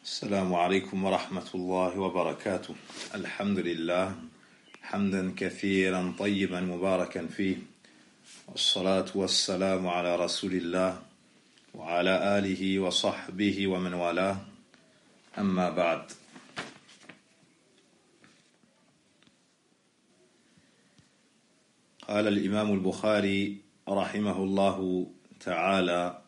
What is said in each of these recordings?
السلام عليكم ورحمة الله وبركاته. الحمد لله حمدا كثيرا طيبا مباركا فيه، والصلاة والسلام على رسول الله وعلى آله وصحبه ومن والاه، أما بعد. قال الإمام البخاري رحمه الله تعالى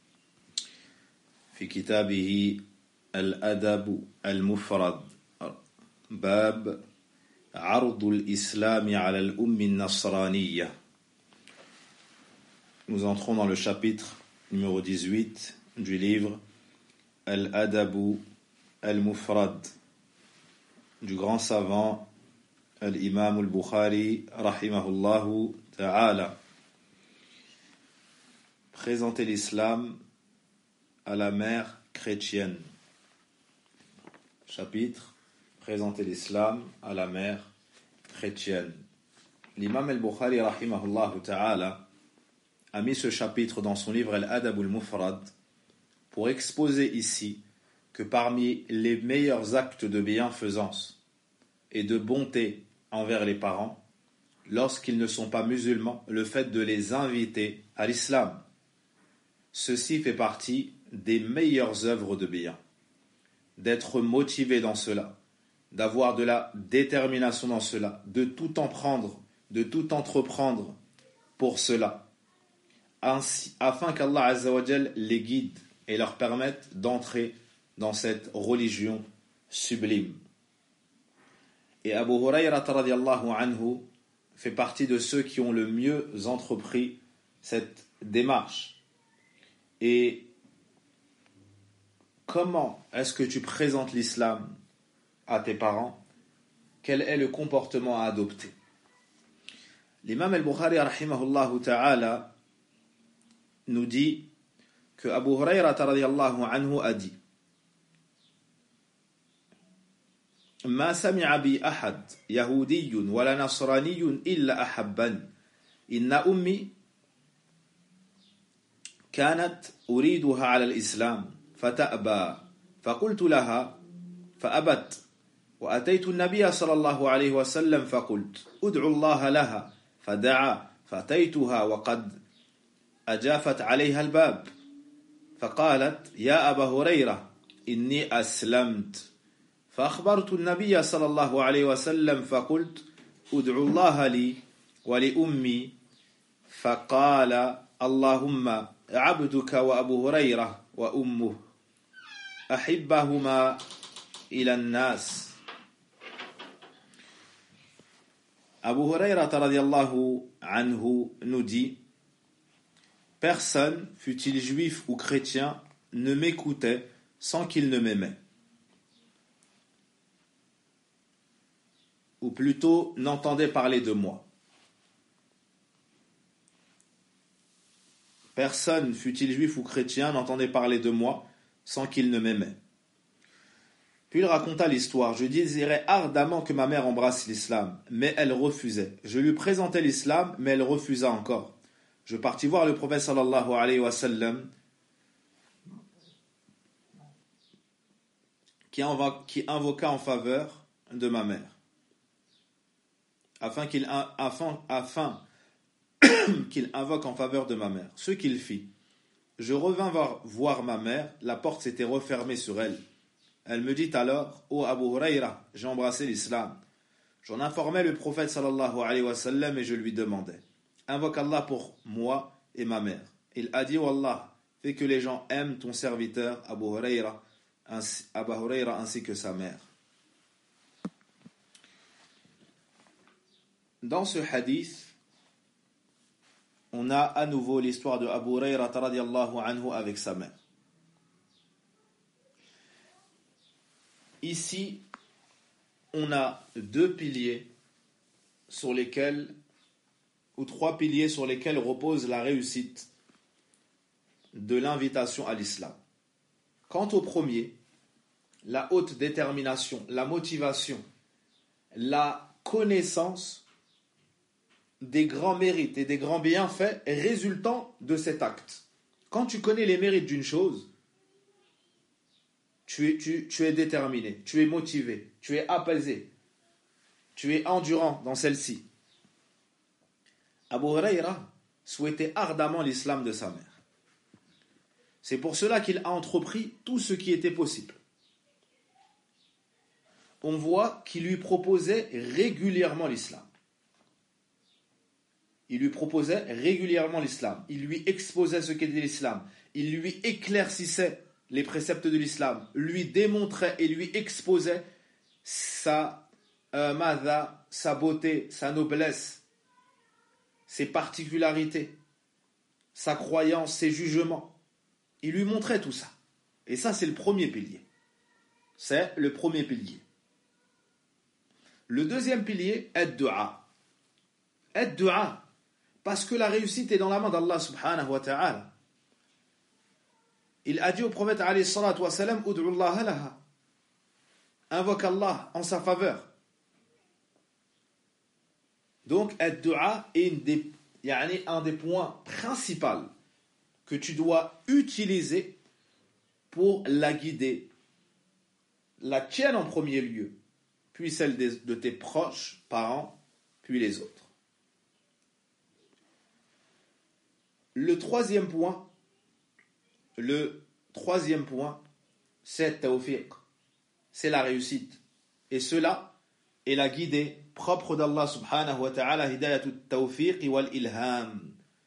في كتابه الأدب المفرد باب عرض الإسلام على الأم النصرانية. Nous entrons dans le chapitre numéro 18 du livre Al-Adabu al-Mufrad du grand savant Al-Imam al-Bukhari rahimahullahu ta'ala. Présenter l'islam à la mère chrétienne. Chapitre présenter l'islam à la mère chrétienne. L'imam al-Bukhari rahimahullahu ta'ala a mis ce chapitre dans son livre Al-Adab al-Mufrad pour exposer ici que parmi les meilleurs actes de bienfaisance et de bonté envers les parents, lorsqu'ils ne sont pas musulmans, le fait de les inviter à l'islam. Ceci fait partie des meilleures œuvres de bien. D'être motivé dans cela, d'avoir de la détermination dans cela, de tout en prendre, de tout entreprendre pour cela, ainsi, afin qu'Allah Azza wa Jal les guide et leur permette d'entrer dans cette religion sublime. Et Abu Hurayra radiyallahu anhu fait partie de ceux qui ont le mieux entrepris cette démarche. Et comment est-ce que tu présentes l'islam à tes parents? Quel est le comportement à adopter? L'imam al-Bukhari rahimahullahu ta'ala nous dit que Abu Hurayra radiyallahu anhu a dit: ما سمع بي أحد يهودي ولا نصراني إلا أحبني إن أمي كانت أريدها على الإسلام فتأبى فقلت لها فأبت وأتيت النبي صلى الله عليه وسلم فقلت ادعو الله لها فدعا فأتيتها وقد أجافت عليها الباب فقالت يا أبا هريرة إني أسلمت فأخبرت النبي صلى الله عليه وسلم فقلت ادعو الله لي ولأمي فقال اللهم عبدك وأبو هريرة وأمه أحبهما إلى الناس. Abu Hurayra radiyallahu anhu nous dit: personne, fût-il juif ou chrétien, ne m'écoutait sans qu'il ne m'aimait. Ou plutôt n'entendait parler de moi. Personne, fût-il juif ou chrétien, n'entendait parler de moi sans qu'il ne m'aimait. Puis il raconta l'histoire. Je désirais ardemment que ma mère embrasse l'islam, mais elle refusait. Je lui présentais l'islam, mais elle refusa encore. Je partis voir le prophète sallallahu alayhi wa sallam, qui invoqua en faveur de ma mère, afin qu'il invoque en faveur de ma mère. Ce qu'il fit. Je revins voir ma mère, la porte s'était refermée sur elle. Elle me dit alors: ô Abu Hurayra, j'ai embrassé l'islam. J'en informais le prophète sallallahu alayhi wa sallam et je lui demandais: invoque Allah pour moi et ma mère. Il a dit: Wallah, fais que les gens aiment ton serviteur Abu Hurayra ainsi que sa mère. Dans ce hadith, on a à nouveau l'histoire de Abu Hurayra radiyallahu anhu avec sa mère. Ici, on a deux piliers sur lesquels, ou trois piliers sur lesquels repose la réussite de l'invitation à l'islam. Quant au premier, la haute détermination, la motivation, la connaissance des grands mérites et des grands bienfaits résultant de cet acte. Quand tu connais les mérites d'une chose, tu es déterminé, tu es motivé, tu es apaisé, tu es endurant dans celle-ci. Abu Huraira souhaitait ardemment l'islam de sa mère. C'est pour cela qu'il a entrepris tout ce qui était possible. On voit qu'il lui proposait régulièrement l'islam. Il lui proposait régulièrement l'islam. Il lui exposait ce qu'était l'islam. Il lui éclaircissait les préceptes de l'islam, lui démontrait et lui exposait sa beauté, sa noblesse, ses particularités, sa croyance, ses jugements. Il lui montrait tout ça. Et ça, c'est le premier pilier. C'est le premier pilier. Le deuxième pilier, ad-du'a. Ad-du'a. Parce que la réussite est dans la main d'Allah subhanahu wa ta'ala. Il a dit au prophète alayhi salatu wa salam, ud'u Allah laha. Invoque Allah en sa faveur. Donc, ad-du'a est un des points principaux que tu dois utiliser pour la guider. La tienne en premier lieu, puis celle de tes proches, parents, puis les autres. Le troisième point, c'est tawfiq, c'est la réussite. Et cela est la guidée propre d'Allah subhanahu wa ta'ala, hidayatut tawfiq wal ilham.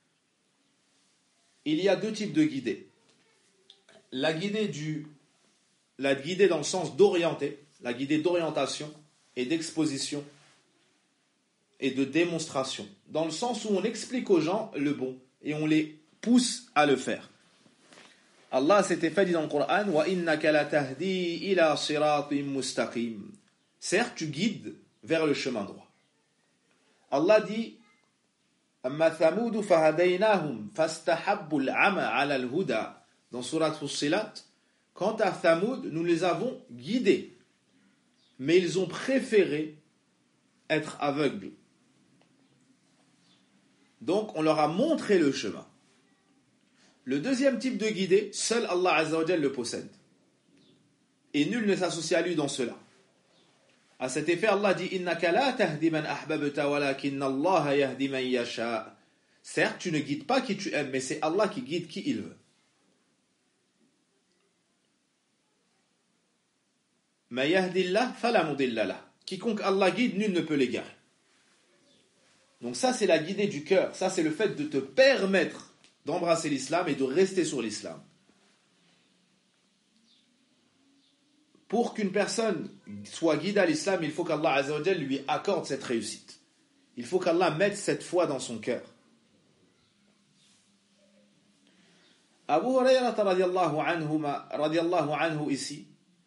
Il y a deux types de guidées. La guidée dans le sens d'orienter, la guidée d'orientation et d'exposition et de démonstration. Dans le sens où on explique aux gens le bon et on les pousse à le faire. Allah s'était fait dit dans le Coran, wa innaka latahdi ila siratin mustaqim. Certes, tu guides vers le chemin droit. Allah dit amma thamud fahadaynahum fastahabbu al-'ama 'ala al-huda. Dans sourate Fussilat, quant à Thamoud, nous les avons guidés, mais ils ont préféré être aveugles. Donc, on leur a montré le chemin. Le deuxième type de guidée, seul Allah Azza wa Jal le possède. Et nul ne s'associe à lui dans cela. À cet effet, Allah dit innaka la tahdi man ahbabta walakinna Allah yahdi man yasha. Certes, tu ne guides pas qui tu aimes, mais c'est Allah qui guide qui il veut. Ma yahdillah fala mudilla lah. Quiconque Allah guide, nul ne peut l'égarer. Donc ça, c'est la guidée du cœur. Ça, c'est le fait de te permettre d'embrasser l'islam et de rester sur l'islam. Pour qu'une personne soit guidée à l'islam, il faut qu'Allah Azza wa Jal lui accorde cette réussite. Il faut qu'Allah mette cette foi dans son cœur. Abu Hurayrata radiallahu anhu ici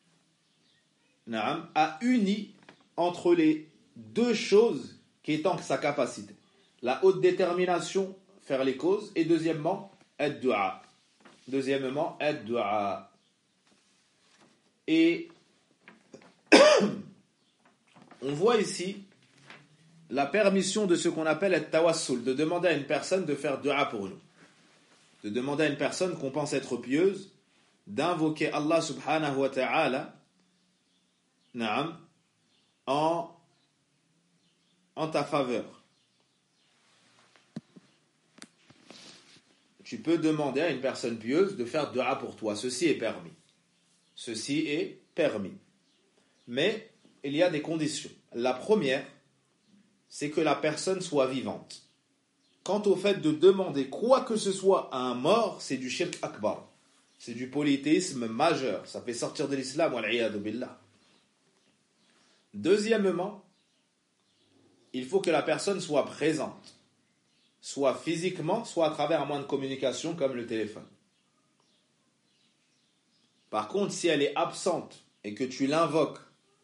a uni entre les deux choses qui étant sa capacité. La haute détermination, faire les causes, et deuxièmement, ad-du'a. Et on voit ici la permission de ce qu'on appelle at-tawassul, de demander à une personne de faire du'a pour nous. De demander à une personne qu'on pense être pieuse, d'invoquer Allah subhanahu wa ta'ala en ta faveur. Tu peux demander à une personne pieuse de faire du'a pour toi. Ceci est permis. Mais il y a des conditions. La première, c'est que la personne soit vivante. Quant au fait de demander quoi que ce soit à un mort, c'est du shirk akbar. C'est du polythéisme majeur. Ça fait sortir de l'islam, wal-'iyadu billah. Deuxièmement, il faut que la personne soit présente, soit physiquement, soit à travers un moyen de communication comme le téléphone. Par contre, si elle est absente et que tu l'invoques,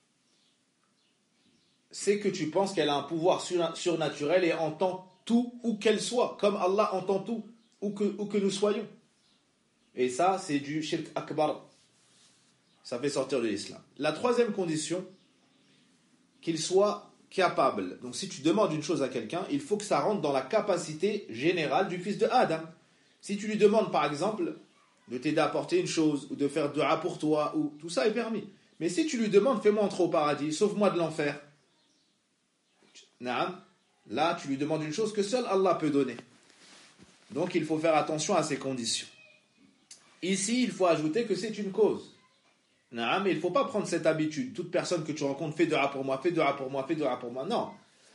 c'est que tu penses qu'elle a un pouvoir surnaturel et entend tout où qu'elle soit, comme Allah entend tout où que nous soyons. Et ça, c'est du shirk akbar. Ça fait sortir de l'islam. La troisième condition, qu'il soit capable. Donc si tu demandes une chose à quelqu'un, il faut que ça rentre dans la capacité générale du fils de Adam. Si tu lui demandes par exemple de t'aider à porter une chose, ou de faire dua pour toi, ou tout ça est permis. Mais si tu lui demandes, fais-moi entrer au paradis, sauve-moi de l'enfer, naam, là tu lui demandes une chose que seul Allah peut donner. Donc il faut faire attention à ces conditions. Ici, il faut ajouter que c'est une cause. Naam, mais il ne faut pas prendre cette habitude. Toute personne que tu rencontres, fais dua pour moi, fais dua pour moi, fais dua pour moi. Non.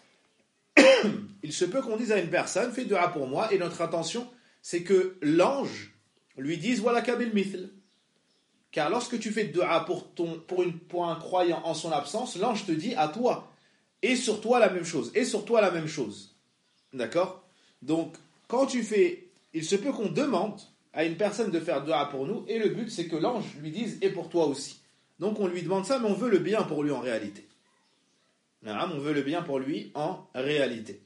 Il se peut qu'on dise à une personne, fais dua pour moi, et notre intention, c'est que l'ange lui dise Wala kabil mithl. Car lorsque tu fais dua pour un croyant en son absence, l'ange te dit à toi, et sur toi la même chose, et sur toi la même chose. D'accord? Donc, quand tu fais, il se peut qu'on demande à une personne de faire dua pour nous, et le but c'est que l'ange lui dise et pour toi aussi. Donc on lui demande ça, mais on veut le bien pour lui en réalité. On veut le bien pour lui en réalité.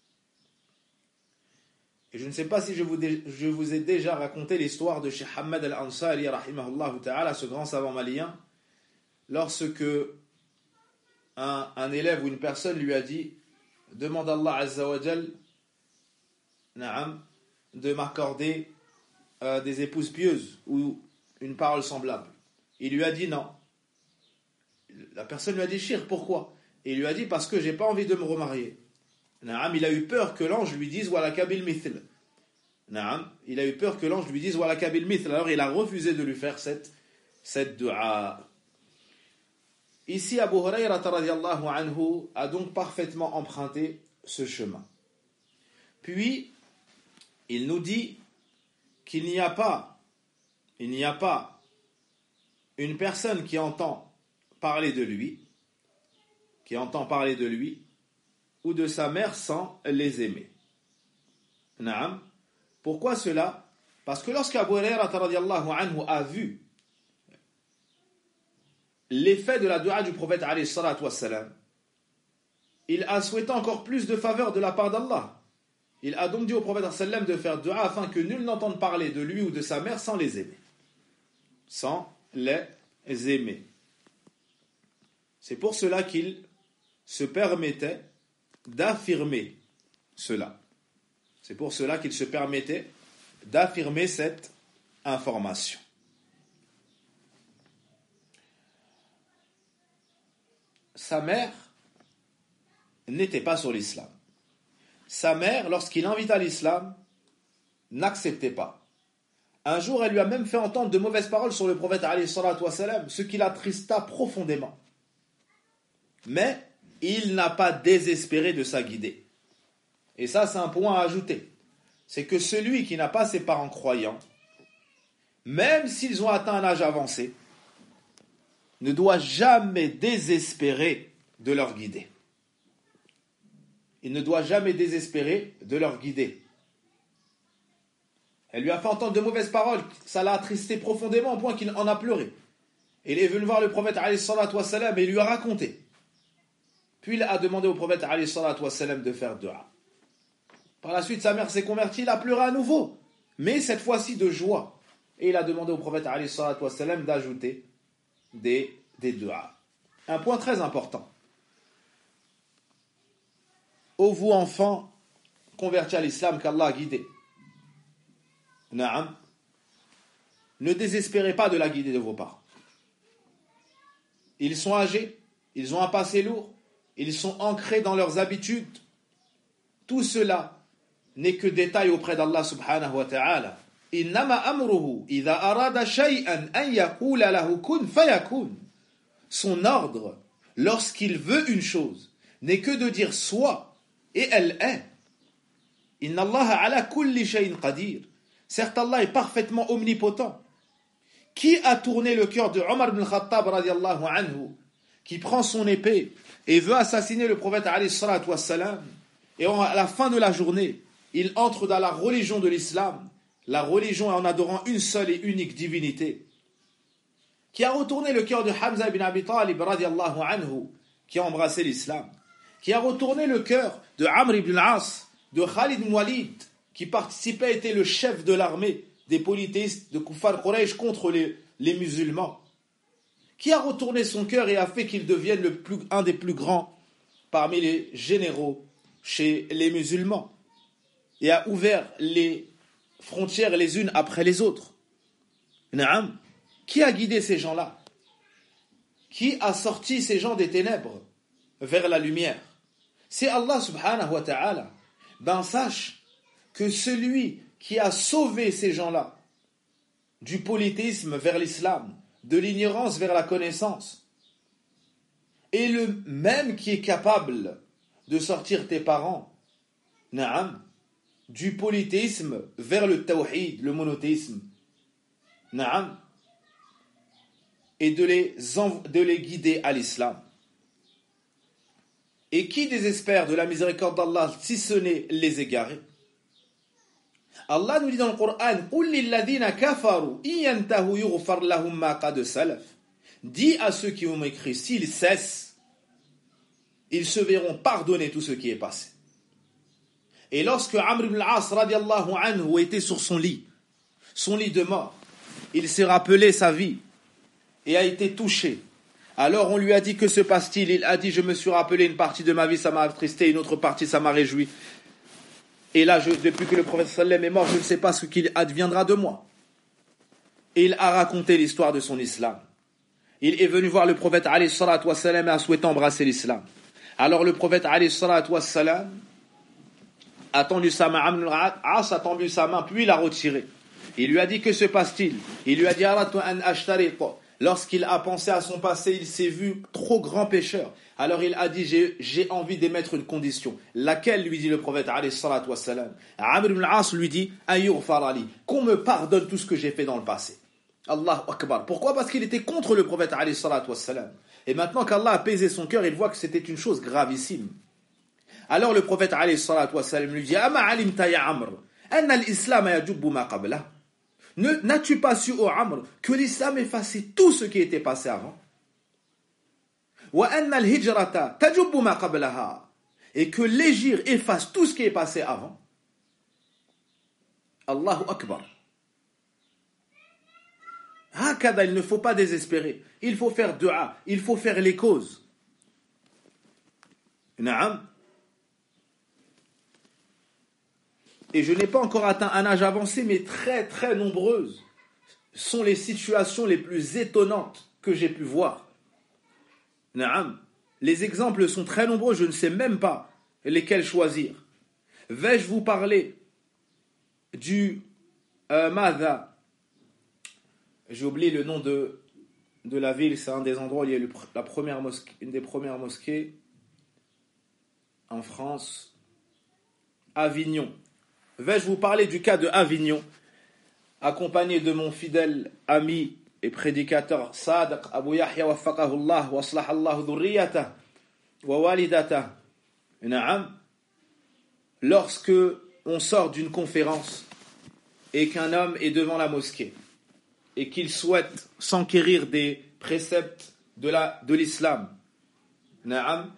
Et je ne sais pas si je vous ai déjà raconté l'histoire de Cheikh Hamad al-Ansari, rahimahullah ta'ala, ce grand savant malien, lorsque un élève ou une personne lui a dit demande à Allah Azza wa Jal de m'accorder des épouses pieuses ou une parole semblable. Il lui a dit non. La personne lui a dit shirk, pourquoi? Et il lui a dit parce que j'ai pas envie de me remarier. Il a eu peur que l'ange lui dise wala kabil mithl. Il a eu peur que l'ange lui dise wala kabil mithl. Alors il a refusé de lui faire cette dua. Ici Abu Hurayrata radiyallahu anhu a donc parfaitement emprunté ce chemin. Puis il nous dit qu'il n'y a pas une personne qui entend parler de lui ou de sa mère sans les aimer. Naam. Pourquoi cela? Parce que lorsqu'Abu Hurayrata radiyallahu anhu a vu l'effet de la dua du prophète alayhi salatu wassalam, il a souhaité encore plus de faveur de la part d'Allah. Il a donc dit au prophète sallam de faire dua afin que nul n'entende parler de lui ou de sa mère sans les aimer. Sans les aimer. C'est pour cela qu'il se permettait d'affirmer cela. C'est pour cela qu'il se permettait d'affirmer cette information. Sa mère n'était pas sur l'islam. Sa mère, lorsqu'il invita à l'islam, n'acceptait pas. Un jour, elle lui a même fait entendre de mauvaises paroles sur le prophète alayhi salatu wassalam, ce qui l'attrista profondément. Mais il n'a pas désespéré de sa guidée. Et ça, c'est un point à ajouter. C'est que celui qui n'a pas ses parents croyants, même s'ils ont atteint un âge avancé, ne doit jamais désespérer de leur guider. Il ne doit jamais désespérer de leur guider. Elle lui a fait entendre de mauvaises paroles, ça l'a attristé profondément au point qu'il en a pleuré. Et il est venu voir le prophète alayhi salatu wassalam et il lui a raconté. Puis il a demandé au prophète alayhi salatu wassalam de faire dua. Par la suite, sa mère s'est convertie, il a pleuré à nouveau, mais cette fois-ci de joie. Et il a demandé au prophète alayhi salatu wassalam d'ajouter des duas. Un point très important. Ô vous enfants convertis à l'islam qu'Allah a guidé. Naam. Ne désespérez pas de la guidée de vos parents. Ils sont âgés, ils ont un passé lourd, ils sont ancrés dans leurs habitudes. Tout cela n'est que détail auprès d'Allah subhanahu wa ta'ala. Innama amruhu idha arada shay'an an yaqula lahu kun fayakun. Son ordre, lorsqu'il veut une chose, n'est que de dire soit, et elle est. Inna Allah ala kulli shay'in qadir. Certes, Allah est parfaitement omnipotent. Qui a tourné le cœur de Omar ibn Khattab radiallahu anhu, qui prend son épée et veut assassiner le prophète alayhi salatu wassalam, et à la fin de la journée, il entre dans la religion de l'islam, la religion en adorant une seule et unique divinité. Qui a retourné le cœur de Hamza ibn Abi Talib radiallahu anhu, qui a embrassé l'islam. Qui a retourné le cœur de Amr ibn al-As, de Khalid ibn Walid, qui participait, était le chef de l'armée des polythéistes de Kuffar Quraysh contre les musulmans. Qui a retourné son cœur et a fait qu'il devienne un des plus grands parmi les généraux chez les musulmans. Et a ouvert les frontières les unes après les autres. Naam. Qui a guidé ces gens-là? Qui a sorti ces gens des ténèbres vers la lumière? C'est Allah subhanahu wa ta'ala. Ben sache que celui qui a sauvé ces gens-là du polythéisme vers l'islam, de l'ignorance vers la connaissance, est le même qui est capable de sortir tes parents, naam, du polythéisme vers le tawhid, le monothéisme, naam, et de les guider à l'islam. Et qui désespère de la miséricorde d'Allah si ce n'est les égarés? Allah nous dit dans le Coran, قُلْ لِلَّذِينَ كَفَرُوا إِن يَنْتَهُوا يُغْفَرْ لَهُم مَّا قَدْ سَلَفَ. Dis à ceux qui ont écrit, s'ils cessent, ils se verront pardonner tout ce qui est passé. Et lorsque Amr ibn al-As radiallahu anhu était sur son lit de mort, il s'est rappelé sa vie et a été touché. Alors on lui a dit, que se passe-t-il? Il a dit, je me suis rappelé une partie de ma vie, ça m'a attristé, une autre partie, ça m'a réjoui. Et là, depuis que le prophète sallam est mort, je ne sais pas ce qu'il adviendra de moi. Et il a raconté l'histoire de son islam. Il est venu voir le prophète alayhi salatu wassalam et a souhaité embrasser l'islam. Alors le prophète alayhi salatu wassalam a tendu sa main, Amr ibn al-As a tendu sa main, puis il l'a retiré. Il lui a dit, que se passe-t-il? Il lui a dit, aratu an ashtariqa. Lorsqu'il a pensé à son passé, il s'est vu trop grand pécheur. Alors il a dit, j'ai envie d'émettre une condition. Laquelle, lui dit le prophète alayhi salatu wassalam? Amr ibn al-As lui dit, ayyughfar ali, qu'on me pardonne tout ce que j'ai fait dans le passé. Allahu Akbar. Pourquoi? Parce qu'il était contre le prophète alayhi salatu wassalam. Et maintenant qu'Allah a apaisé son cœur, il voit que c'était une chose gravissime. Alors le prophète alayhi salatu wassalam lui dit, ama alimta ya Amr, anna al-islam yajubbu ma qabla. N'as-tu pas su, ô Amr, que l'islam effaçait tout ce qui était passé avant? Wa anna al-hijrata tajubbu ma qablaha. Et que l'hégire efface tout ce qui est passé avant. Allahu Akbar. Hakada, il ne faut pas désespérer. Il faut faire dua, il faut faire les causes. Naam. Et je n'ai pas encore atteint un âge avancé, mais très très nombreuses sont les situations les plus étonnantes que j'ai pu voir. Naam. Les exemples sont très nombreux, je ne sais même pas lesquels choisir. Vais-je vous parler du Madha? J'ai oublié le nom de la ville, c'est un des endroits où il y a la première mosquée, une des premières mosquées en France. Avignon. Vais-je vous parler du cas de Avignon, accompagné de mon fidèle ami et prédicateur Sadiq Abu Yahya waffaqahullah wa aslahallahu dhurriyatah wa walidatah. Na'am. Lorsque on sort d'une conférence et qu'un homme est devant la mosquée et qu'il souhaite s'enquérir des préceptes de l'islam, na'am,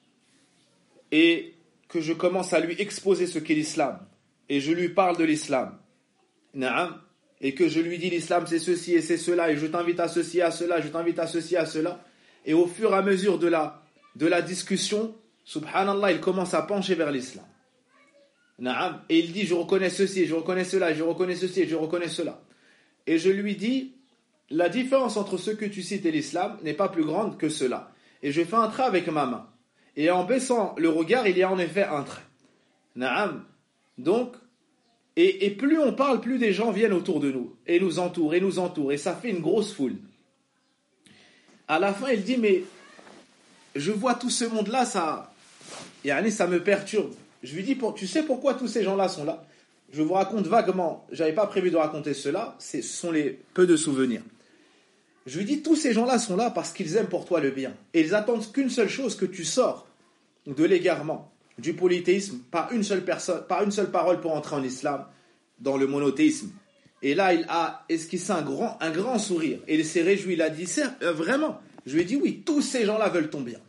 et que je commence à lui exposer ce qu'est l'islam, et je lui parle de l'islam, na'am, et que je lui dis l'islam c'est ceci et c'est cela, et je t'invite à ceci, à cela, je t'invite à ceci, à cela, et au fur et à mesure de la discussion, subhanallah, il commence à pencher vers l'islam. Na'am, et il dit, je reconnais ceci, je reconnais cela, je reconnais ceci, je reconnais cela. Et je lui dis, la différence entre ce que tu cites et l'islam n'est pas plus grande que cela. Et je fais un trait avec ma main. Et en baissant le regard, il y a en effet un trait. Na'am. Donc, et plus on parle, plus des gens viennent autour de nous, et nous entourent, et ça fait une grosse foule. À la fin, il dit, mais je vois tout ce monde-là, ça me perturbe. Je lui dis, tu sais pourquoi tous ces gens-là sont là? Je vous raconte vaguement, j'avais pas prévu de raconter cela, ce sont les peu de souvenirs. Je lui dis, tous ces gens-là sont là parce qu'ils aiment pour toi le bien. Et ils attendent qu'une seule chose, que tu sors de l'égarement, du polythéisme, par une seule parole pour entrer en islam, dans le monothéisme. Et là, il a esquissé un grand sourire. Et il s'est réjoui, il a dit, vraiment? Je lui ai dit, oui, tous ces gens-là veulent ton bien.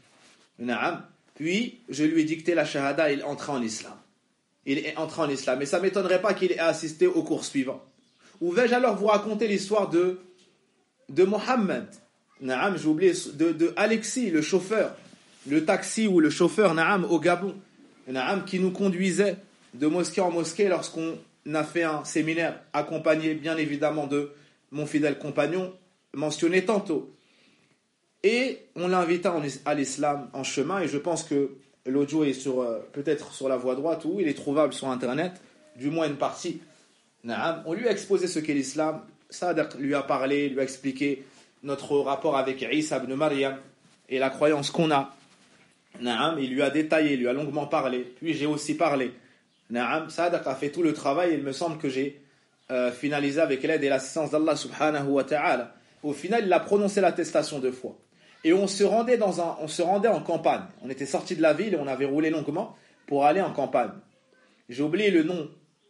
Puis, je lui ai dicté la shahada, il entra en islam. Il est entré en islam. Et ça ne m'étonnerait pas qu'il ait assisté au cours suivant. Ou vais-je alors vous raconter l'histoire de Mohammed? Naam, j'ai oublié, de Alexis, le chauffeur, le taxi ou le chauffeur, naam, au Gabon. Naam, qui nous conduisait de mosquée en mosquée lorsqu'on a fait un séminaire, accompagné bien évidemment de mon fidèle compagnon, mentionné tantôt. Et on l'invita à l'islam en chemin, et je pense que l'audio est peut-être sur la voie droite, ou il est trouvable sur Internet, du moins une partie. On lui a exposé ce qu'est l'islam, Sadiq lui a parlé, lui a expliqué notre rapport avec Isa ibn Maryam et la croyance qu'on a. Il lui a détaillé, il lui a longuement parlé, puis j'ai aussi parlé. Sadiq a fait tout le travail, et il me semble que j'ai finalisé avec l'aide et l'assistance d'Allah subhanahu wa ta'ala. Au final, il a prononcé l'attestation 2 fois. Et on se rendait en campagne. On était sorti de la ville et on avait roulé longuement pour aller en campagne. J'ai oublié le nom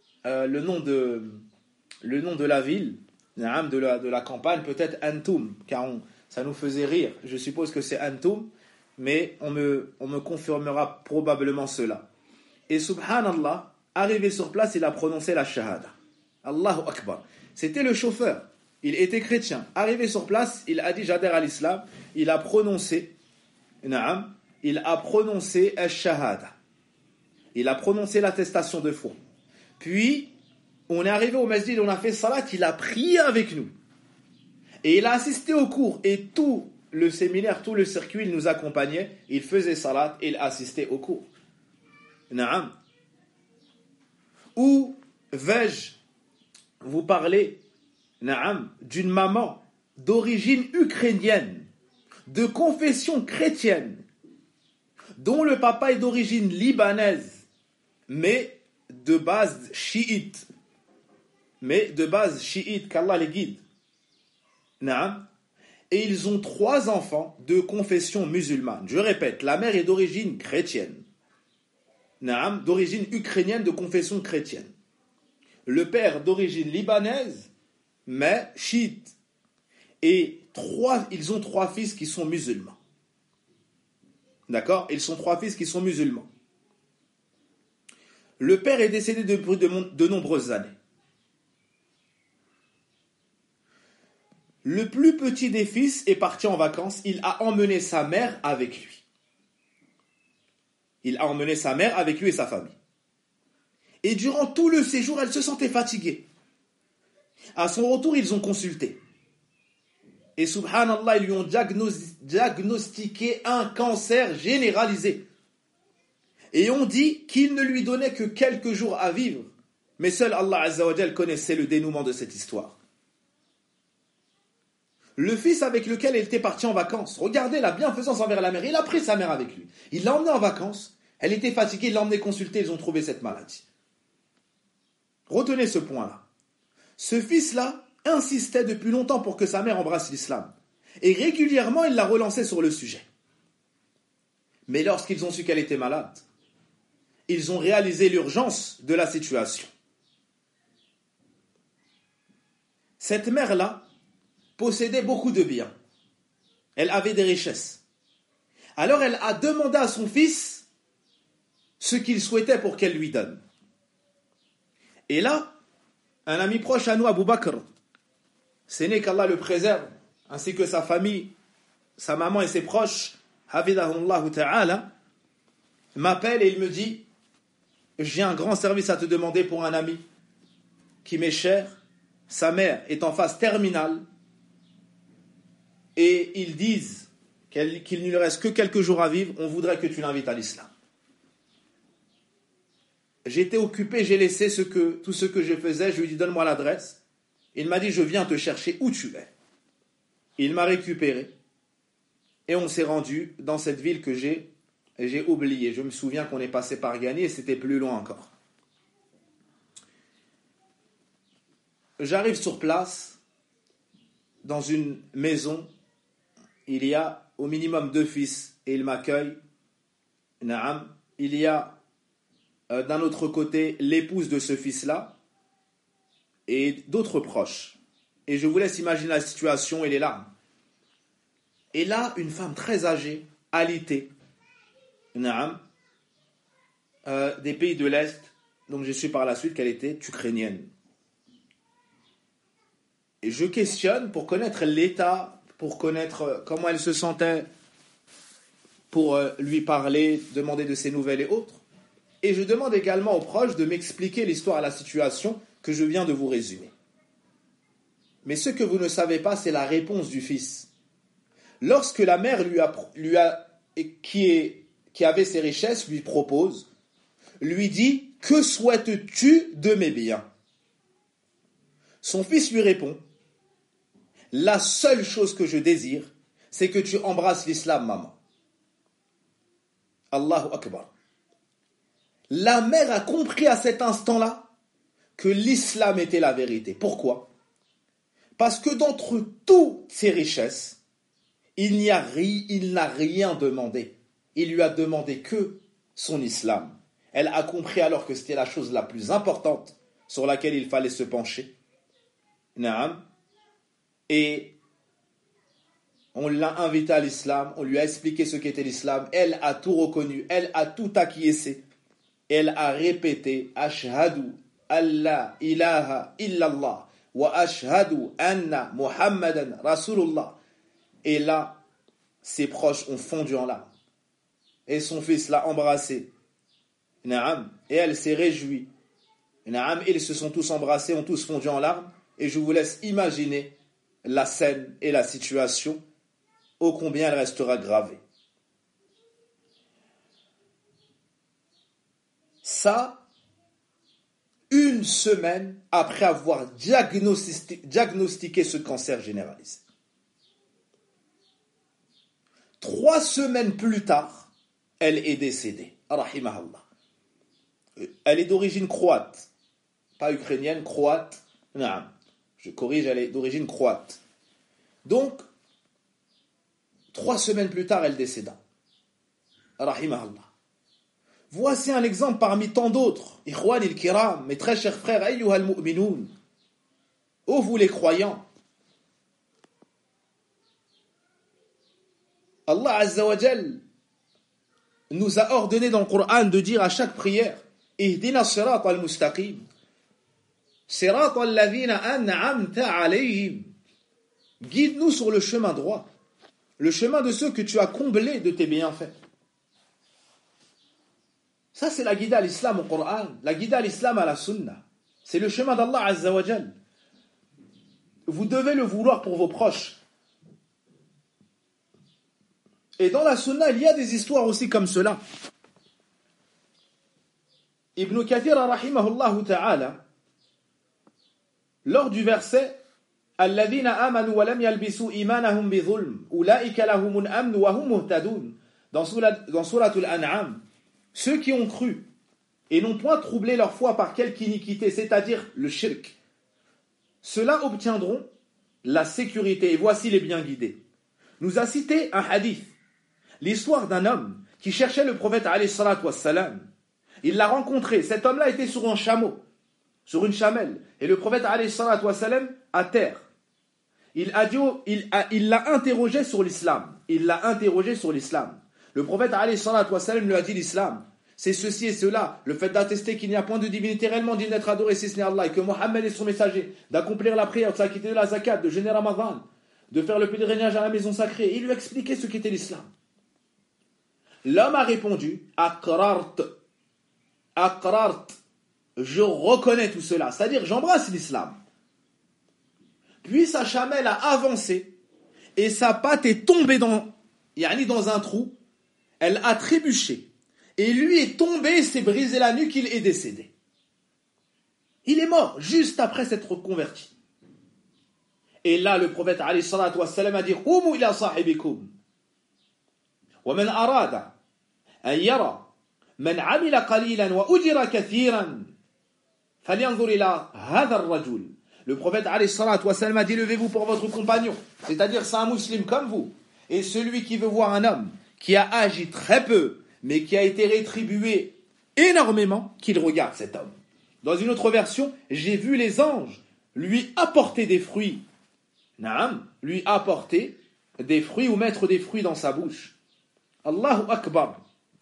de la ville, de la campagne, peut-être Antum, car ça nous faisait rire. Je suppose que c'est Antum, mais on me confirmera probablement cela. Et subhanallah, arrivé sur place, il a prononcé la shahada. Allahu Akbar. C'était le chauffeur. Il était chrétien. Arrivé sur place, il a dit j'adhère à l'islam. Il a prononcé al-shahada. Il a prononcé l'attestation 2 fois. Puis, on est arrivé au masjid, on a fait salat, il a prié avec nous. Et il a assisté au cours. Et tout le séminaire, tout le circuit, il nous accompagnait. Il faisait salat et il assistait au cours. Ou vais-je vous parler d'une maman d'origine ukrainienne, de confession chrétienne, dont le papa est d'origine libanaise, mais de base chiite, qu'Allah les guide. Et ils ont 3 enfants de confession musulmane. Je répète, la mère est d'origine chrétienne, d'origine ukrainienne, de confession chrétienne. Le père d'origine libanaise, mais chiite. Et ils ont 3 fils qui sont musulmans. D'accord? Ils sont 3 fils qui sont musulmans. Le père est décédé depuis de nombreuses années. Le plus petit des fils est parti en vacances. Il a emmené sa mère avec lui. Il a emmené sa mère avec lui et sa famille. Et durant tout le séjour, elle se sentait fatiguée. À son retour, ils ont consulté. Et subhanallah, ils lui ont diagnostiqué un cancer généralisé. Et on dit qu'il ne lui donnait que quelques jours à vivre. Mais seul Allah Azza wa Jal connaissait le dénouement de cette histoire. Le fils avec lequel elle était partie en vacances, regardez la bienfaisance envers la mère. Il a pris sa mère avec lui. Il l'a emmenée en vacances. Elle était fatiguée, il l'a emmenée consulter. Ils ont trouvé cette maladie. Retenez ce point-là. Ce fils-là insistait depuis longtemps pour que sa mère embrasse l'islam. Et régulièrement, il l'a relancé sur le sujet. Mais lorsqu'ils ont su qu'elle était malade, ils ont réalisé l'urgence de la situation. Cette mère-là possédait beaucoup de biens. Elle avait des richesses. Alors elle a demandé à son fils ce qu'il souhaitait pour qu'elle lui donne. Et là, un ami proche à nous, Abu Bakr, c'est né qu'Allah le préserve, ainsi que sa famille, sa maman et ses proches, Hafidahullah ta'ala, m'appelle et il me dit j'ai un grand service à te demander pour un ami qui m'est cher. Sa mère est en phase terminale et ils disent qu'il ne lui reste que quelques jours à vivre. On voudrait que tu l'invites à l'islam. J'étais occupé, j'ai laissé tout ce que je faisais. Je lui ai dit donne-moi l'adresse. Il m'a dit je viens te chercher où tu es. Il m'a récupéré et on s'est rendu dans cette ville que j'ai oublié. Je me souviens qu'on est passé par Gagny et c'était plus loin encore. J'arrive sur place, dans une maison, il y a au minimum 2 fils et il m'accueille. Naam. Il y a d'un autre côté l'épouse de ce fils-là et d'autres proches. Et je vous laisse imaginer la situation et les larmes. Et là, une femme très âgée, alitée, Naam, des pays de l'Est, donc j'ai su par la suite qu'elle était ukrainienne. Et je questionne pour connaître l'état, pour connaître comment elle se sentait, pour lui parler, demander de ses nouvelles et autres. Et je demande également aux proches de m'expliquer l'histoire et la situation que je viens de vous résumer. Mais ce que vous ne savez pas, c'est la réponse du fils. Lorsque la mère qui avait ses richesses lui propose, lui dit, que souhaites-tu de mes biens? Son fils lui répond, la seule chose que je désire, c'est que tu embrasses l'islam, maman. Allahu Akbar. La mère a compris à cet instant-là que l'islam était la vérité. Pourquoi? Parce que d'entre toutes ses richesses, il n'a rien demandé. Il lui a demandé que son islam. Elle a compris alors que c'était la chose la plus importante sur laquelle il fallait se pencher. Naam. Et on l'a invité à l'islam, on lui a expliqué ce qu'était l'islam. Elle a tout reconnu, elle a tout acquiescé. Elle a répété Ashhadu alla ilaha illallah wa ashhadu anna Muhammadan Rasulullah. Et là, ses proches ont fondu en larmes. Et son fils l'a embrassé. Naam. Et elle s'est réjouie. Naam. Ils se sont tous embrassés, ont tous fondu en larmes. Et je vous laisse imaginer la scène et la situation, ô combien elle restera gravée. Ça, une semaine après avoir diagnostiqué ce cancer généralisé. 3 semaines plus tard, elle est décédée. Rahimahallah. Elle est d'origine croate. Pas ukrainienne, croate. Non, je corrige, elle est d'origine croate. Donc, 3 semaines plus tard, elle décéda. Rahimahallah. Voici un exemple parmi tant d'autres. Ikhwan il-kiram, mes très chers frères, ayyuhal mu'minoun. Ô vous les croyants. Allah Azza wa Jal nous a ordonné dans le Coran de dire à chaque prière Ihdina sirat al-mustaqim. Sirat al-ladhina an'amta alayhim. Guide-nous sur le chemin droit. Le chemin de ceux que tu as comblés de tes bienfaits. Ça, c'est la guida à l'islam au Coran, la guida à l'islam à la sunna. C'est le chemin d'Allah Azza wa Jal. Vous devez le vouloir pour vos proches. Et dans la sunna, il y a des histoires aussi comme cela. Ibn Kathir, rahimahullah ta'ala, lors du verset الذين آمنوا ولم يلبسوا إيمانهم بظلم أولئك لهم الأمن وهم مهتدون dans Surat Al-An'am, ceux qui ont cru et n'ont point troublé leur foi par quelque iniquité, c'est-à-dire le shirk, ceux-là obtiendront la sécurité et voici les bien guidés. Nous a cité un hadith, l'histoire d'un homme qui cherchait le prophète alayhi salatu wassalam. Il l'a rencontré, cet homme-là était sur un chameau, sur une chamelle, et le prophète alayhi salatu wassalam à terre. Il l'a interrogé sur l'islam. Le prophète alayhi salatu wassalam lui a dit l'islam, c'est ceci et cela, le fait d'attester qu'il n'y a point de divinité réellement digne d'être adoré si ce n'est Allah, et que Mohammed est son messager, d'accomplir la prière, de s'acquitter de la zakat, de jeûner Ramadan, de faire le pèlerinage à la maison sacrée. Il lui a expliqué ce qu'était l'islam. L'homme a répondu Aqrart, je reconnais tout cela, c'est-à-dire j'embrasse l'islam. Puis sa chamelle a avancé et sa patte est tombée dans un trou. Elle a trébuché et lui est tombé, s'est brisé la nuque, il est décédé. Il est mort juste après s'être converti. Et là, le prophète alayhi salatu wassalam a dit Qumu ila sahibikum wa man arada an yara man amila qalilan wa ujira kathiran falyanzur ila hadha ar-rajul. Le prophète alayhi salatu wassalam a dit levez-vous pour votre compagnon, c'est-à-dire c'est un musulman comme vous, et celui qui veut voir un homme qui a agi très peu mais qui a été rétribué énormément, qu'il regarde cet homme. Dans une autre version, j'ai vu les anges lui apporter des fruits. Naam, lui apporter des fruits ou mettre des fruits dans sa bouche. Allahu Akbar.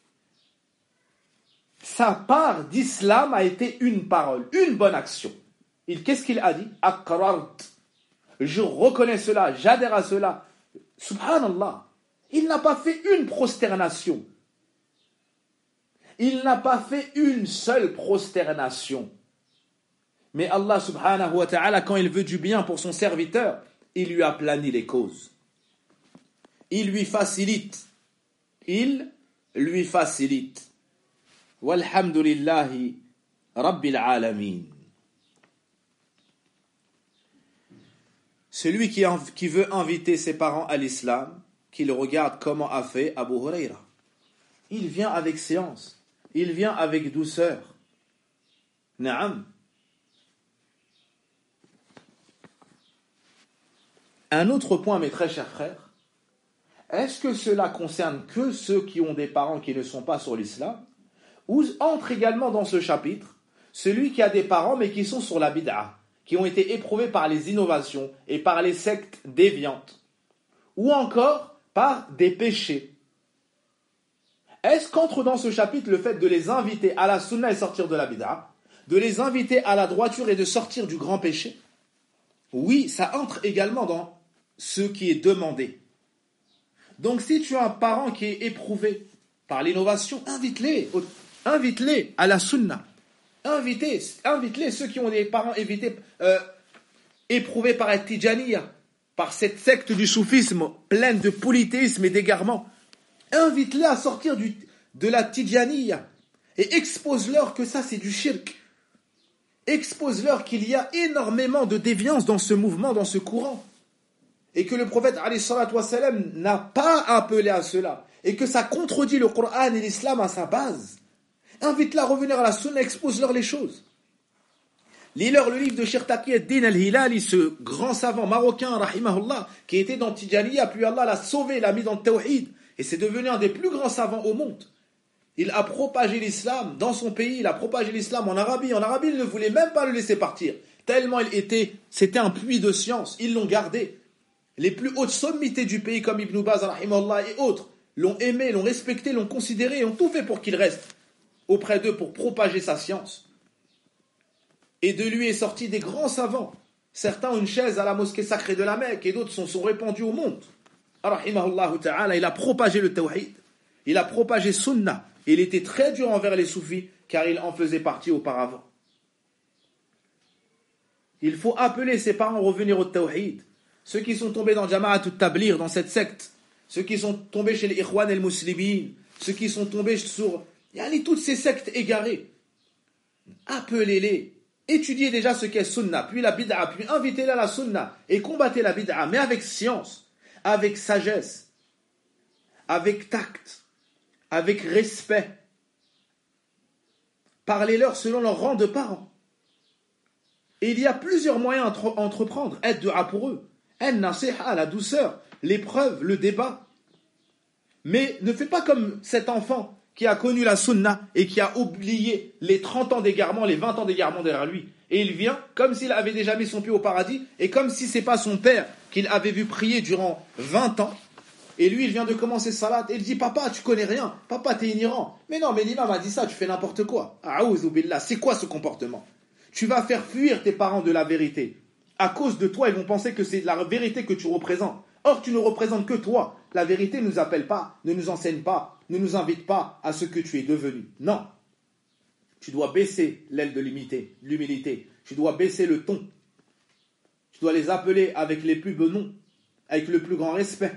Sa part d'islam a été une parole, une bonne action. Qu'est-ce qu'il a dit? Aqrart. Je reconnais cela, j'adhère à cela. Subhanallah. Il n'a pas fait une prosternation. Il n'a pas fait une seule prosternation. Mais Allah subhanahu wa ta'ala, quand il veut du bien pour son serviteur, il lui aplanit les causes. Il lui facilite. Il lui facilite. Walhamdulillahi Rabbil alamin. Celui qui veut inviter ses parents à l'islam, qu'il regarde comment a fait Abu Huraira. Il vient avec séance. Il vient avec douceur. Naam. Un autre point, mes très chers frères, est-ce que cela concerne que ceux qui ont des parents qui ne sont pas sur l'islam, ou entre également dans ce chapitre celui qui a des parents mais qui sont sur la bid'a, qui ont été éprouvés par les innovations et par les sectes déviantes, ou encore par des péchés? Est-ce qu'entre dans ce chapitre le fait de les inviter à la sunna et sortir de la bid'a, de les inviter à la droiture et de sortir du grand péché? Oui, ça entre également dans ce qui est demandé. Donc si tu as un parent qui est éprouvé par l'innovation, invite-les à la sunna. Invite-les, ceux qui ont des parents éprouvés par la Tijaniya, par cette secte du soufisme pleine de polythéisme et d'égarement. Invite-les à sortir de la Tijaniya et expose-leur que ça c'est du shirk. Expose-leur qu'il y a énormément de déviance dans ce mouvement, dans ce courant. Et que le prophète alayhi salatu wassalam n'a pas appelé à cela. Et que ça contredit le Coran et l'islam à sa base. Invite-les à revenir à la sunna, expose-leur les choses. Lis-leur le livre de Cheikh Taqi-ad-Din al-Hilali, ce grand savant marocain, rahimahullah, qui était dans Tijaniya, puis Allah l'a sauvé, l'a mis dans le tawhid. Et c'est devenu un des plus grands savants au monde. Il a propagé l'islam dans son pays, il a propagé l'islam en Arabie. En Arabie, il ne voulait même pas le laisser partir. Tellement c'était un puits de science. Ils l'ont gardé. Les plus hautes sommités du pays, comme Ibn Baz, rahimahullah, et autres, l'ont aimé, l'ont respecté, l'ont considéré et ont tout fait pour qu'il reste auprès d'eux pour propager sa science. Et de lui est sorti des grands savants. Certains ont une chaise à la mosquée sacrée de la Mecque et d'autres sont répandus au monde. Rahimahullah ta'ala, il a propagé le tawhid. Il a propagé sunnah. Il était très dur envers les soufis car il en faisait partie auparavant. Il faut appeler ses parents à revenir au tawhid. Ceux qui sont tombés dans Jama'at al-Tablir, dans cette secte, ceux qui sont tombés chez les Ikhwan et les Muslimin, ceux qui sont tombés sur toutes ces sectes égarées, appelez-les, étudiez déjà ce qu'est sunna, puis la bid'a, puis invitez-les à la sunna et combattez la bid'a, mais avec science, avec sagesse, avec tact, avec respect. Parlez-leur selon leur rang de parents. Et il y a plusieurs moyens à entreprendre. Aide dua pour eux. Nasiha, la douceur, l'épreuve, le débat. Mais ne fais pas comme cet enfant qui a connu la sunna et qui a oublié les 30 ans d'égarement, les 20 ans d'égarement derrière lui. Et il vient comme s'il avait déjà mis son pied au paradis et comme si ce n'est pas son père qu'il avait vu prier durant 20 ans. Et lui, il vient de commencer salat et il dit « Papa, tu connais rien. Papa, t'es ignorant. » Mais non, mais l'imam a dit ça, tu fais n'importe quoi. A'ouzou billah, c'est quoi ce comportement? Tu vas faire fuir tes parents de la vérité. À cause de toi, ils vont penser que c'est la vérité que tu représentes. Or, tu ne représentes que toi. La vérité ne nous appelle pas, ne nous enseigne pas, ne nous invite pas à ce que tu es devenu. Non. Tu dois baisser l'aile de l'humilité. Tu dois baisser le ton. Tu dois les appeler avec les plus beaux noms, avec le plus grand respect.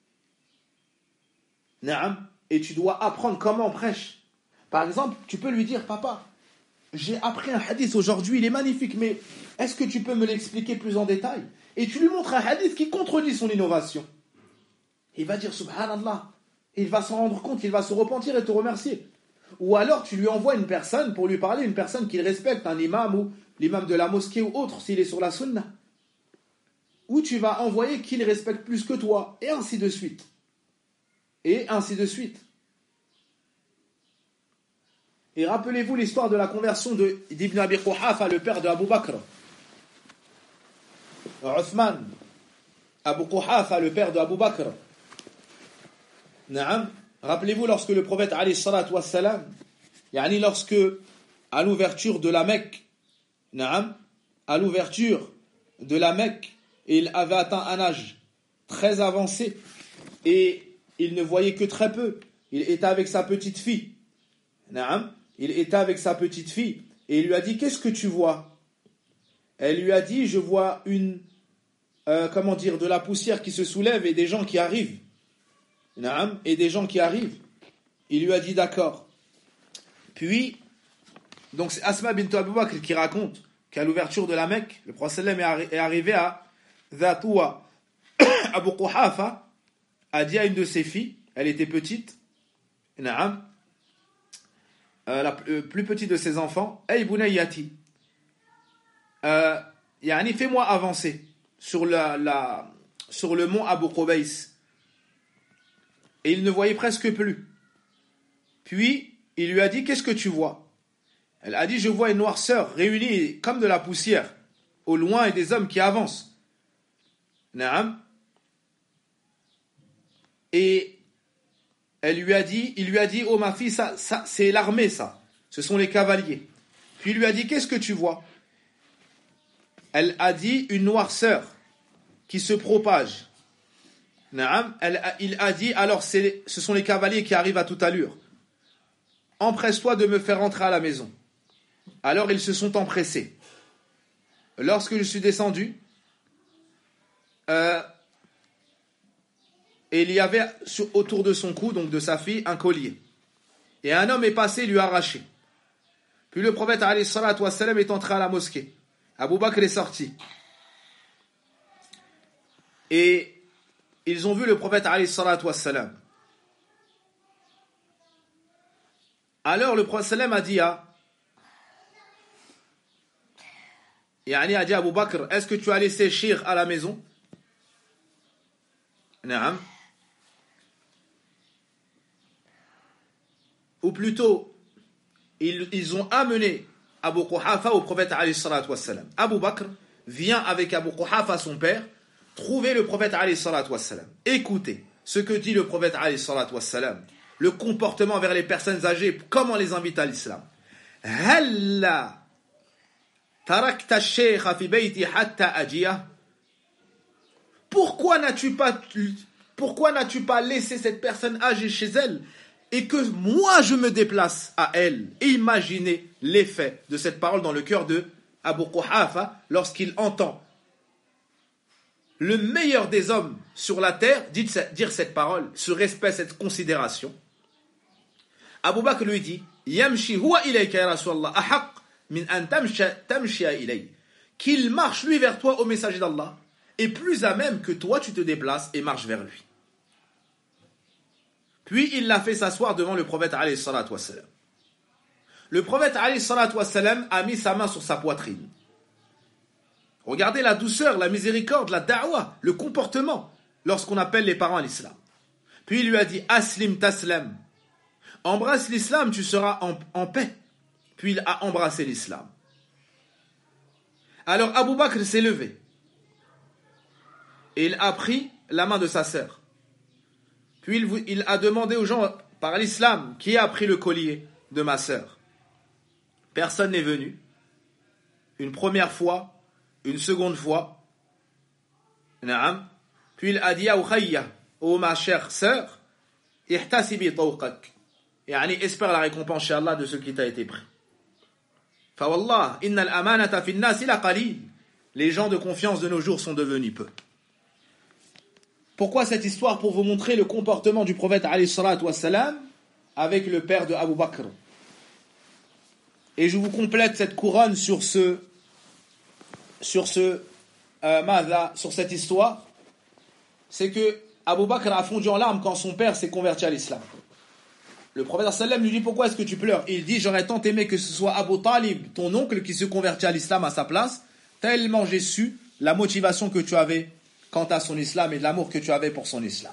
Naam. Et tu dois apprendre comment on prêche. Par exemple, tu peux lui dire, papa, j'ai appris un hadith aujourd'hui, il est magnifique, mais est-ce que tu peux me l'expliquer plus en détail? Et tu lui montres un hadith qui contredit son innovation. Il va dire subhanallah. Il va s'en rendre compte, il va se repentir et te remercier. Ou alors tu lui envoies une personne pour lui parler, une personne qu'il respecte, un imam ou l'imam de la mosquée ou autre, s'il est sur la sunna. Ou tu vas envoyer qu'il respecte plus que toi, et ainsi de suite. Et ainsi de suite. Et rappelez-vous l'histoire de la conversion d'Ibn Abi Quhafa, le père de Abu Bakr. Uthman, Abu Quhafa, le père de Abu Bakr. Naam. Rappelez-vous lorsque le prophète alayhi salatu wassalam, lorsque à l'ouverture de la Mecque, naam, à l'ouverture de la Mecque, il avait atteint un âge très avancé et il ne voyait que très peu. Il était avec sa petite fille. Naam. Il était avec sa petite fille et il lui a dit, qu'est-ce que tu vois? Elle lui a dit, je vois de la poussière qui se soulève et des gens qui arrivent. Naam, et des gens qui arrivent. Il lui a dit d'accord. Puis, donc c'est Asma bint Abu Bakr qui raconte qu'à l'ouverture de la Mecque, le prophète sallam est arrivé à Dhatuwa. Abu Quhafa a dit à une de ses filles, elle était petite, Naam, la plus petite de ses enfants, Hey Bunayyati, yani fais-moi avancer sur le mont Abu Qubays. Et il ne voyait presque plus. Puis, il lui a dit, qu'est-ce que tu vois? Elle a dit, je vois une noirceur réunie comme de la poussière, au loin, et des hommes qui avancent. Naam. Et il lui a dit, oh ma fille, ça c'est l'armée, ça. Ce sont les cavaliers. Puis il lui a dit, qu'est-ce que tu vois? Elle a dit, une noirceur qui se propage. Naam. Il a dit, alors ce sont les cavaliers qui arrivent à toute allure. Empresse-toi de me faire rentrer à la maison. Alors ils se sont empressés. Lorsque je suis descendu, et il y avait autour de son cou, donc de sa fille, un collier. Et un homme est passé et lui a arraché. Puis le prophète alayhi salatu wassalam est entré à la mosquée. Abu Bakr est sorti. Et ils ont vu le prophète alayhi salatu wassalam. Alors le prophète sallam a dit à Abu Bakr, est-ce que tu as laissé Shir à la maison? Naam. Ou plutôt, ils ont amené Abu Quhafa au prophète alayhi salatu wassalam. Abu Bakr vient avec Abu Quhafa, son père, trouver le prophète alayhi salatu wassalam. Écoutez ce que dit le prophète alayhi salatu wassalam. Le comportement vers les personnes âgées, comment on les invite à l'islam. Halla tarakta shaykha fi bayti hatta ajiyah. Pourquoi n'as-tu pas laissé cette personne âgée chez elle et que moi je me déplace à elle? Et imaginez l'effet de cette parole dans le cœur de Abu Quhafa lorsqu'il entend le meilleur des hommes sur la terre dire cette parole, ce respect, cette considération. Abu Bakr lui dit, Yamshi huwa ilayka ya Rasulallah, ahaq min an tamshia ilay. Qu'il marche lui vers toi, au messager d'Allah, et plus à même que toi tu te déplaces et marches vers lui. Puis il l'a fait s'asseoir devant le prophète alayhi salatu wassalam. Le prophète alayhi salatu wassalam a mis sa main sur sa poitrine. Regardez la douceur, la miséricorde, la da'wa, le comportement lorsqu'on appelle les parents à l'islam. Puis il lui a dit, Aslim taslam. Embrasse l'islam, tu seras en paix. Puis il a embrassé l'islam. Alors Abu Bakr s'est levé. Et il a pris la main de sa sœur. Puis il a demandé aux gens par l'islam, qui a pris le collier de ma sœur? Personne n'est venu. Une première fois, une seconde fois. Naam. Puis il a dit à Ukhayya, ô ma chère sœur, ihtasibi tawqak. Yani espère la récompense chez Allah de ce qui t'a été pris. Fa wallah, innal amanata fin nas ila qalil. Les gens de confiance de nos jours sont devenus peu. Pourquoi cette histoire? Pour vous montrer le comportement du prophète alayhi salatu wassalam avec le père de Abu Bakr. Et je vous complète cette couronne sur cette histoire. C'est que Abu Bakr a fondu en larmes quand son père s'est converti à l'islam. Le prophète sallam lui dit, pourquoi est-ce que tu pleures? Il dit, j'aurais tant aimé que ce soit Abu Talib, ton oncle, qui se convertit à l'islam à sa place, tellement j'ai su la motivation que tu avais quant à son islam et de l'amour que tu avais pour son islam.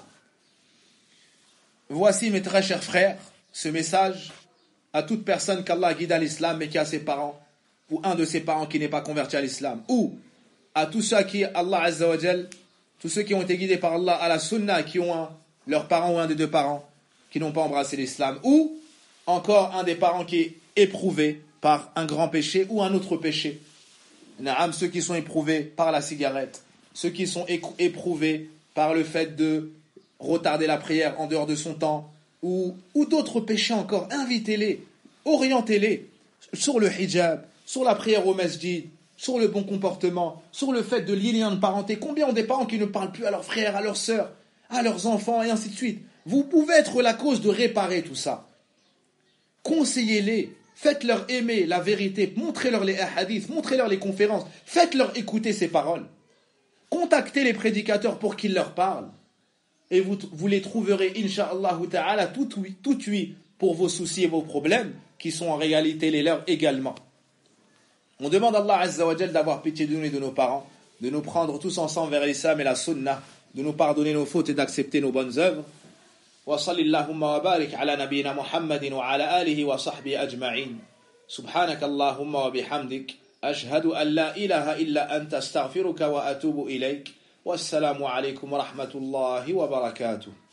Voici, mes très chers frères, ce message à toute personne qu'Allah guide à l'islam mais qui a ses parents, ou un de ses parents qui n'est pas converti à l'islam, ou à tous ceux à qui Allah Azza wa Jal, tous ceux qui ont été guidés par Allah à la sunna, qui ont leurs parents ou un des deux parents qui n'ont pas embrassé l'islam, ou encore un des parents qui est éprouvé par un grand péché ou un autre péché. Naam, ceux qui sont éprouvés par la cigarette, ceux qui sont éprouvés par le fait de retarder la prière en dehors de son temps, ou d'autres péchés encore, invitez-les, orientez-les sur le hijab, sur la prière au masjid, sur le bon comportement, sur le fait de lier les liens de parenté. Combien ont des parents qui ne parlent plus à leurs frères, à leurs sœurs, à leurs enfants, et ainsi de suite. Vous pouvez être la cause de réparer tout ça. Conseillez-les, faites-leur aimer la vérité, montrez-leur les hadiths, montrez-leur les conférences, faites-leur écouter ces paroles. Contactez les prédicateurs pour qu'ils leur parlent. Et vous les trouverez, incha'Allah ta'ala, tout oui pour vos soucis et vos problèmes, qui sont en réalité les leurs également. On demande à Allah Azza wa Jal d'avoir pitié de nous et de nos parents, de nous prendre tous ensemble vers l'islam et la sunna, de nous pardonner nos fautes et d'accepter nos bonnes œuvres. Wa sallallahu wa barik ala nabiyyina Muhammadin wa ala alihi wa sahbihi ajma'in. Subhanak Allahumma wa bihamdik. Ashhadu an la ilaha illa anta astaghfiruka wa atubu ilayk. Wassalamu alaykum wa rahmatullahi wa barakatuh.